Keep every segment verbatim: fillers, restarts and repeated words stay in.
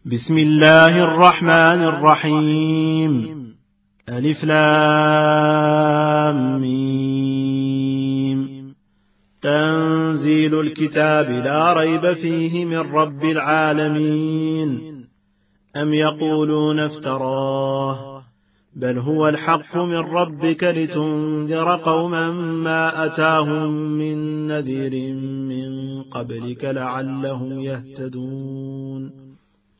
بسم الله الرحمن الرحيم. ألف لام ميم. تنزيل الكتاب لا ريب فيه من رب العالمين. أم يقولون افتراه بل هو الحق من ربك لتنذر قوما ما أتاهم من نذير من قبلك لعلهم يهتدون.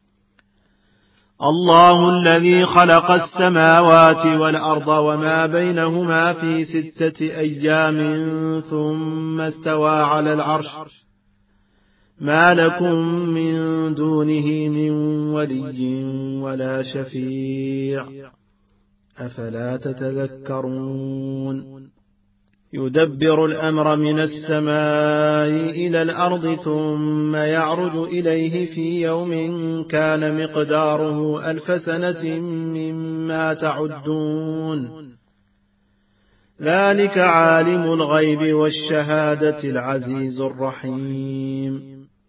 الله الذي خلق السماوات والأرض وما بينهما في ستة أيام ثم استوى على العرش ما لكم من دونه من ولي ولا شفيع أفلا تتذكرون. يدبر الأمر من السماء إلى الأرض ثم يعرج إليه في يوم كان مقداره ألف سنة مما تعدون. ذلك عالم الغيب والشهادة العزيز الرحيم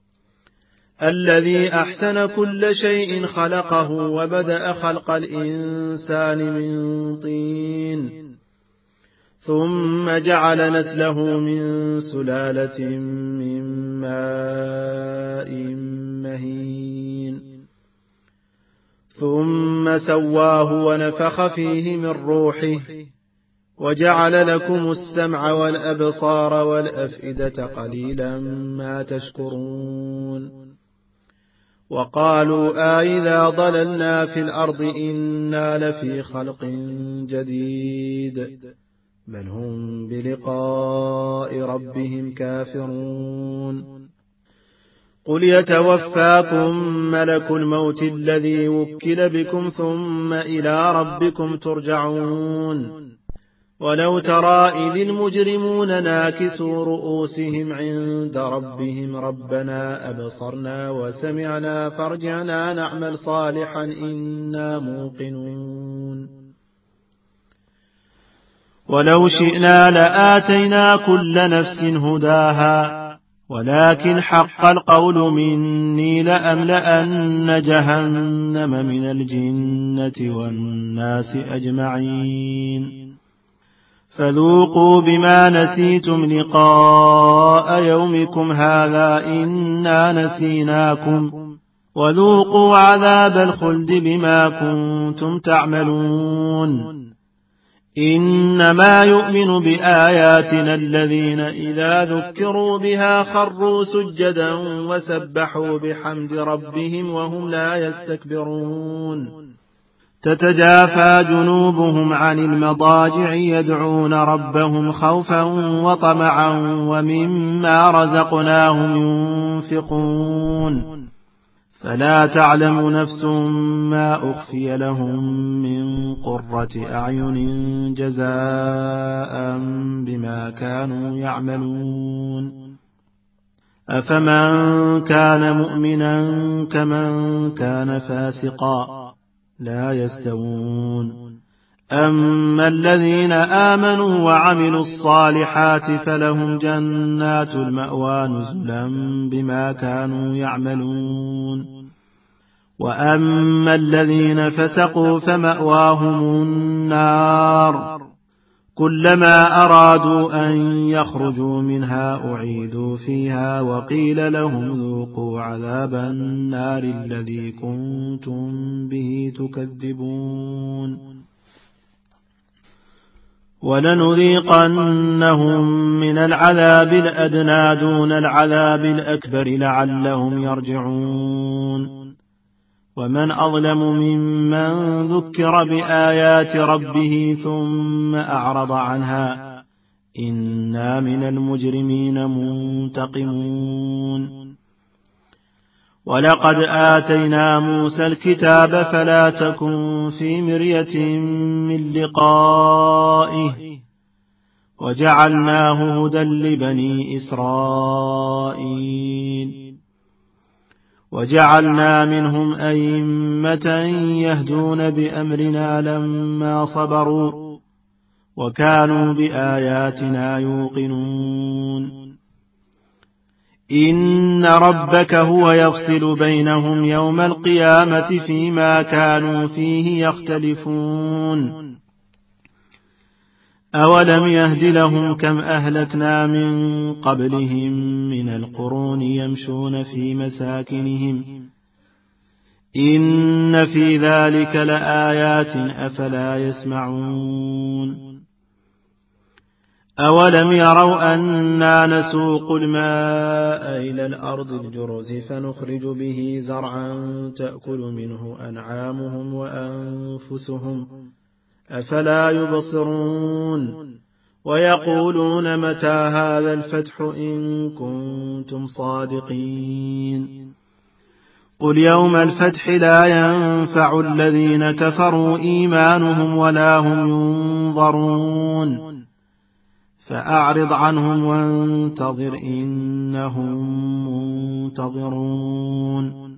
الذي أحسن كل شيء خلقه وبدأ خلق الإنسان من طين ثم جعل نسله من سلالة من ماء مهين ثم سواه ونفخ فيه من روحه وجعل لكم السمع والأبصار والأفئدة قليلا ما تشكرون. وقالوا آئذا ضللنا في الأرض إنا لفي خلق جديد بل هم بلقاء ربهم كافرون. قل يتوفاكم ملك الموت الذي وكل بكم ثم إلى ربكم ترجعون. ولو ترى إذ المجرمون ناكسوا رؤوسهم عند ربهم ربنا أبصرنا وسمعنا فارجعنا نعمل صالحا إنا موقنون. ولو شئنا لآتينا كل نفس هداها ولكن حق القول مني لأملأن جهنم من الجنة والناس أجمعين. فذوقوا بما نسيتم لقاء يومكم هذا إنا نسيناكم وذوقوا عذاب الخلد بما كنتم تعملون. إنما يؤمن بآياتنا الذين إذا ذكروا بها خروا سجدا وسبحوا بحمد ربهم وهم لا يستكبرون. تتجافى جنوبهم عن المضاجع يدعون ربهم خوفا وطمعا ومما رزقناهم ينفقون. فلا تعلم نفس ما أخفي لهم من قرة أعين جزاء بما كانوا يعملون. أفمن كان مؤمنا كمن كان فاسقا لا يستوون. أما الذين آمنوا وعملوا الصالحات فلهم جنات المأوى نزلا بما كانوا يعملون. وأما الذين فسقوا فمأواهم النار كلما أرادوا أن يخرجوا منها أعيدوا فيها وقيل لهم ذوقوا عذاب النار الذي كنتم به تكذبون. ولنذيقنهم من العذاب الأدنى دون العذاب الأكبر لعلهم يرجعون. ومن أظلم ممن ذكر بآيات ربه ثم أعرض عنها إنا من المجرمين منتقمون. ولقد آتينا موسى الكتاب فلا تكن في مرية من لقائه وجعلناه هدى لبني إسرائيل. وجعلنا منهم أئمة يهدون بأمرنا لما صبروا وكانوا بآياتنا يوقنون. إن ربك هو يفصل بينهم يوم القيامة فيما كانوا فيه يختلفون أولم يهد لهم كم أهلكنا من قبلهم من القرون يمشون في مساكنهم إن في ذلك لآيات أفلا يسمعون أولم يروا أنا نسوق الماء إلى الأرض الجرز فنخرج به زرعا تأكل منه أنعامهم وأنفسهم أفلا يبصرون ويقولون متى هذا الفتح إن كنتم صادقين قل يوم الفتح لا ينفع الذين كفروا إيمانهم ولا هم ينظرون فأعرض عنهم وانتظر إنهم منتظرون